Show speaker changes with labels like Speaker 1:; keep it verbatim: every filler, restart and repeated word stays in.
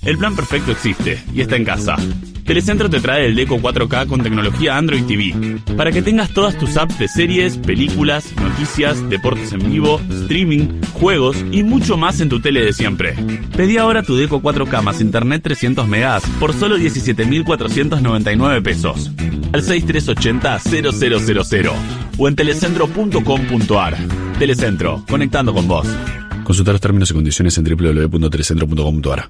Speaker 1: El plan perfecto existe y está en casa. Telecentro te trae el Deco cuatro K con tecnología Android T V para que tengas todas tus apps de series, películas, noticias, deportes en vivo, streaming, juegos y mucho más en tu tele de siempre. Pedí ahora tu Deco cuatro K más internet trescientos megas por solo diecisiete mil cuatrocientos noventa y nueve pesos al seis tres ochenta cero cero cero cero o en telecentro punto com punto ar. Telecentro, conectando con vos.
Speaker 2: Consultar los términos y condiciones en doble u doble u doble u punto telecentro punto com punto ar.